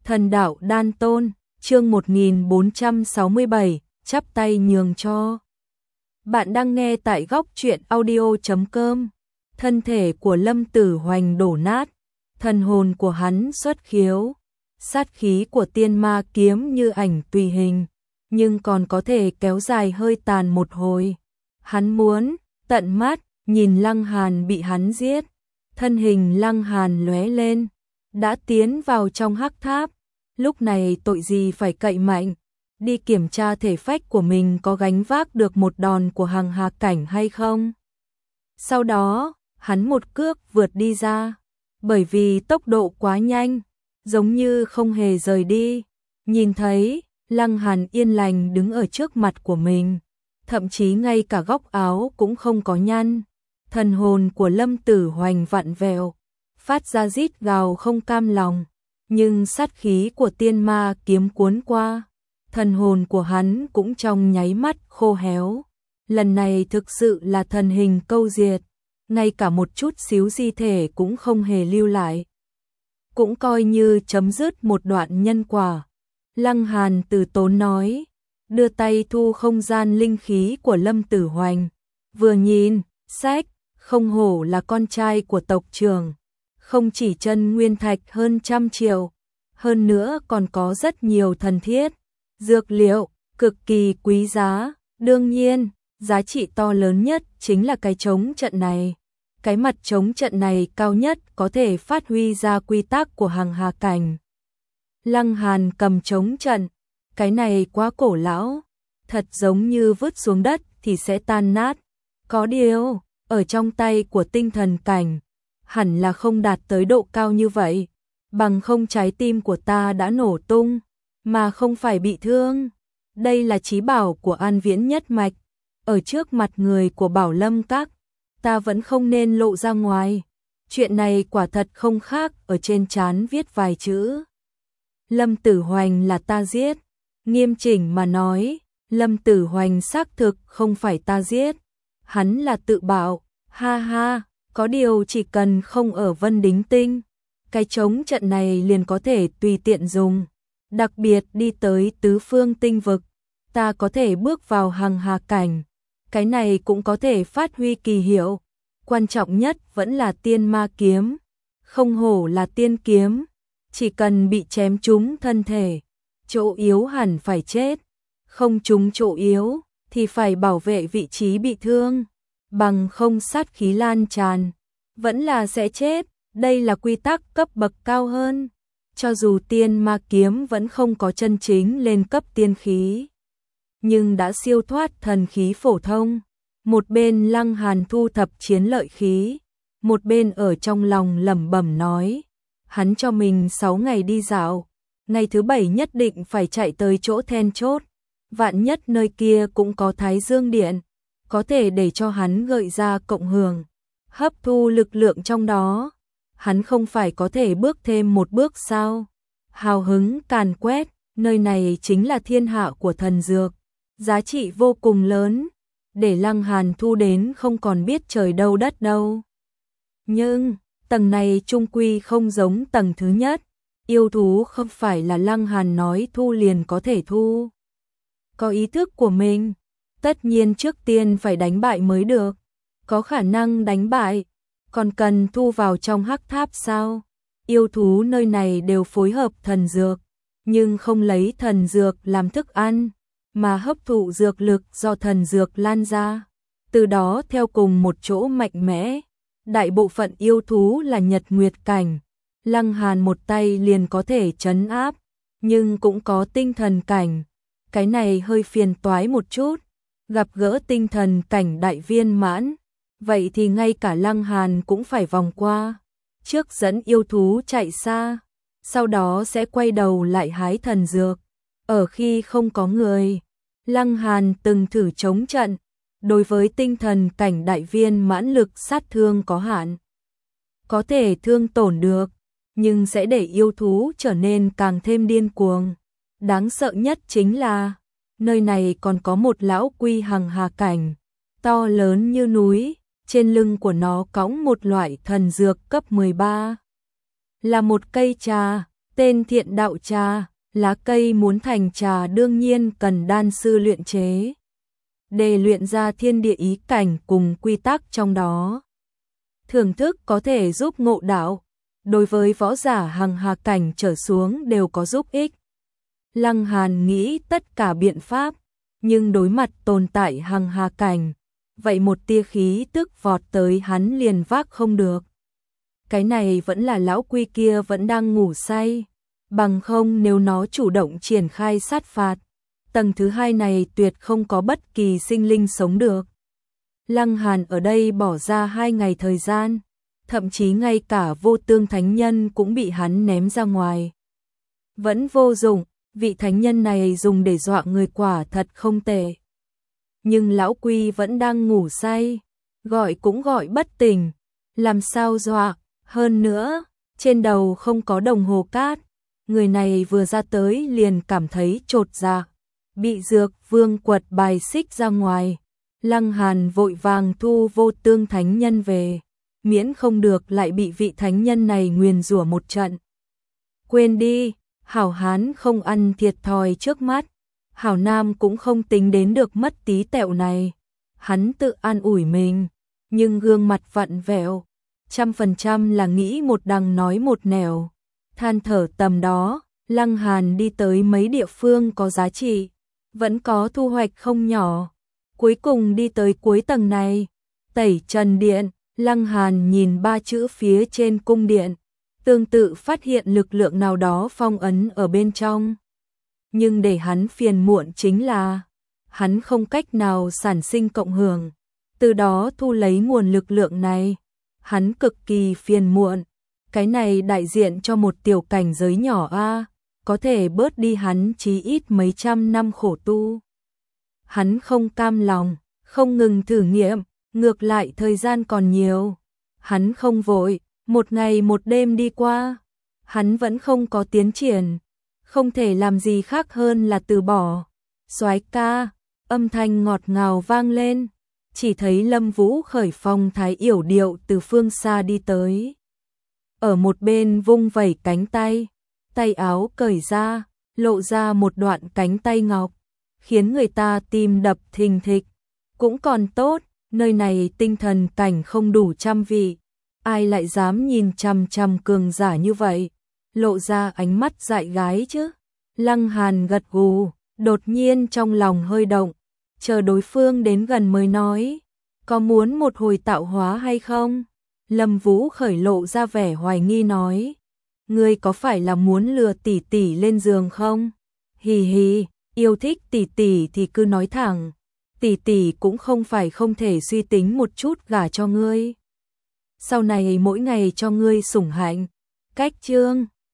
Thần đạo đan tôn, chương 1467, chắp tay nhường cho. Bạn đang nghe tại góc truyện audio.com. Thân thể của Lâm Tử Hoành đổ nát, thần hồn của hắn xuất khiếu, sát khí của tiên ma kiếm như ảnh tùy hình, nhưng còn có thể kéo dài hơi tàn một hồi. Hắn muốn tận mắt nhìn Lăng Hàn bị hắn giết. Thân hình Lăng Hàn lóe lên, đã tiến vào trong hắc tháp. Lúc này tội gì phải cậy mạnh, đi kiểm tra thể phách của mình có gánh vác được một đòn của Hằng Hà cảnh hay không. Sau đó, hắn một cước vượt đi ra, bởi vì tốc độ quá nhanh, giống như không hề rời đi. Nhìn thấy, Lăng Hàn yên lành đứng ở trước mặt của mình, thậm chí ngay cả góc áo cũng không có nhăn. Thần hồn của Lâm Tử Hoành vặn vẹo, phát ra rít gào không cam lòng, nhưng sát khí của tiên ma kiếm cuốn qua, thần hồn của hắn cũng trong nháy mắt khô héo. Lần này thực sự là thần hình câu diệt, ngay cả một chút xíu di thể cũng không hề lưu lại. Cũng coi như chấm dứt một đoạn nhân quả. Lăng Hàn từ tốn nói, đưa tay thu không gian linh khí của Lâm Tử Hoành. Vừa nhìn, sách, không hổ là con trai của tộc trưởng, không chỉ chân nguyên thạch hơn 100 triệu, hơn nữa còn có rất nhiều thần thiết, dược liệu, cực kỳ quý giá. Đương nhiên, giá trị to lớn nhất chính là cái chống trận này. Cái mặt chống trận này cao nhất có thể phát huy ra quy tắc của Hằng Hà cảnh. Lăng Hàn cầm chống trận, cái này quá cổ lão, thật giống như vứt xuống đất thì sẽ tan nát. Có điều, ở trong tay của tinh thần cảnh, hẳn là không đạt tới độ cao như vậy, bằng không trái tim của ta đã nổ tung, mà không phải bị thương. Đây là chí bảo của An Viễn nhất mạch, ở trước mặt người của Bảo Lâm Các, ta vẫn không nên lộ ra ngoài. Chuyện này quả thật không khác ở trên trán viết vài chữ. Lâm Tử Hoành là ta giết. Nghiêm chỉnh mà nói, Lâm Tử Hoành xác thực không phải ta giết, hắn là tự bạo. Ha ha, có điều chỉ cần không ở Vân Đính Tinh, cái chống trận này liền có thể tùy tiện dùng. Đặc biệt đi tới tứ phương tinh vực, ta có thể bước vào Hằng Hà cảnh, cái này cũng có thể phát huy kỳ hiệu. Quan trọng nhất vẫn là tiên ma kiếm, không hổ là tiên kiếm, chỉ cần bị chém trúng thân thể, chỗ yếu hẳn phải chết, không trúng chỗ yếu thì phải bảo vệ vị trí bị thương, bằng không sát khí lan tràn, vẫn là sẽ chết. Đây là quy tắc cấp bậc cao hơn. Cho dù tiên ma kiếm vẫn không có chân chính lên cấp tiên khí, nhưng đã siêu thoát thần khí phổ thông. Một bên Lăng Hàn thu thập chiến lợi khí, một bên ở trong lòng lẩm bẩm nói, hắn cho mình 6 ngày đi dạo, ngày thứ 7 nhất định phải chạy tới chỗ then chốt, vạn nhất nơi kia cũng có Thái Dương Điện, có thể để cho hắn gợi ra cộng hưởng, hấp thu lực lượng trong đó. Hắn không phải có thể bước thêm một bước sao? Hào hứng càn quét, nơi này chính là thiên hạ của thần dược, giá trị vô cùng lớn, để Lăng Hàn thu đến không còn biết trời đâu đất đâu. Nhưng, tầng này chung quy không giống tầng thứ nhất, yêu thú không phải là Lăng Hàn nói thu liền có thể thu. Có ý thức của mình, tất nhiên trước tiên phải đánh bại mới được, có khả năng đánh bại, còn cần thu vào trong hắc tháp sao? Yêu thú nơi này đều phối hợp thần dược, nhưng không lấy thần dược làm thức ăn, mà hấp thụ dược lực do thần dược lan ra, từ đó theo cùng một chỗ mạnh mẽ. Đại bộ phận yêu thú là nhật nguyệt cảnh, Lăng Hàn một tay liền có thể trấn áp, nhưng cũng có tinh thần cảnh, cái này hơi phiền toái một chút. Gặp gỡ tinh thần cảnh đại viên mãn, vậy thì ngay cả Lăng Hàn cũng phải vòng qua, trước dẫn yêu thú chạy xa, sau đó sẽ quay đầu lại hái thần dược. Ở khi không có người, Lăng Hàn từng thử chống trận, đối với tinh thần cảnh đại viên mãn lực sát thương có hạn, có thể thương tổn được, nhưng sẽ để yêu thú trở nên càng thêm điên cuồng. Đáng sợ nhất chính là, nơi này còn có một lão quy Hằng Hà cảnh, to lớn như núi, trên lưng của nó cõng một loại thần dược cấp 13. Là một cây trà, Tên thiện đạo trà, lá cây muốn thành trà đương nhiên cần đan sư luyện chế. Để luyện ra thiên địa ý cảnh cùng quy tắc trong đó. Thưởng thức có thể giúp ngộ đạo, đối với võ giả hằng hà cảnh trở xuống đều có giúp ích. Lăng Hàn nghĩ tất cả biện pháp, nhưng đối mặt tồn tại hằng hà cảnh, vậy một tia khí tức vọt tới hắn liền vác không được. Cái này vẫn là lão quy kia vẫn đang ngủ say, bằng không nếu nó chủ động triển khai sát phạt, tầng thứ 2 này tuyệt không có bất kỳ sinh linh sống được. Lăng Hàn ở đây bỏ ra 2 ngày thời gian, thậm chí ngay cả Vô Tương Thánh Nhân cũng bị hắn ném ra ngoài. Vẫn vô dụng, vị thánh nhân này dùng để dọa người quả thật không tệ. Nhưng lão quy vẫn đang ngủ say, gọi cũng gọi bất tỉnh, làm sao dọa, hơn nữa, trên đầu không có đồng hồ cát, người này vừa ra tới liền cảm thấy chột dạ, bị dược vương quật bài xích ra ngoài. Lăng Hàn vội vàng thu Vô Tương Thánh Nhân về, miễn không được lại bị vị thánh nhân này nguyền rủa một trận. Quên đi, hảo hán không ăn thiệt thòi trước mắt, hảo nam cũng không tính đến được mất tí tẹo này. Hắn tự an ủi mình, nhưng gương mặt vặn vẹo, 100% là nghĩ một đằng nói một nẻo. Than thở tầm đó, Lăng Hàn đi tới mấy địa phương có giá trị, vẫn có thu hoạch không nhỏ. Cuối cùng đi tới cuối tầng này, Tẩy Trần Điện, Lăng Hàn nhìn 3 chữ phía trên cung điện, tương tự phát hiện lực lượng nào đó phong ấn ở bên trong. Nhưng để hắn phiền muộn chính là, hắn không cách nào sản sinh cộng hưởng, từ đó thu lấy nguồn lực lượng này. Hắn cực kỳ phiền muộn, cái này đại diện cho một tiểu cảnh giới nhỏ a, có thể bớt đi hắn chí ít mấy trăm năm khổ tu. Hắn không cam lòng, không ngừng thử nghiệm, ngược lại thời gian còn nhiều. Hắn không vội, một ngày một đêm đi qua, hắn vẫn không có tiến triển, không thể làm gì khác hơn là từ bỏ. Soái ca, âm thanh ngọt ngào vang lên, chỉ thấy Lâm Vũ khởi phong thái yểu điệu từ phương xa đi tới. Ở một bên vung vẩy cánh tay, tay áo cởi ra, lộ ra một đoạn cánh tay ngọc, khiến người ta tim đập thình thịch. Cũng còn tốt, nơi này tinh thần cảnh không đủ trăm vị, ai lại dám nhìn chằm chằm cường giả như vậy, lộ ra ánh mắt dại gái chứ. Lăng Hàn gật gù, đột nhiên trong lòng hơi động, chờ đối phương đến gần mới nói, có muốn một hồi tạo hóa hay không? Lâm Vũ khởi lộ ra vẻ hoài nghi nói, ngươi có phải là muốn lừa tỷ tỷ lên giường không? Hì hì, yêu thích tỷ tỷ thì cứ nói thẳng, tỷ tỷ cũng không phải không thể suy tính một chút gả cho ngươi. Sau này mỗi ngày cho ngươi sủng hạnh. Cách chương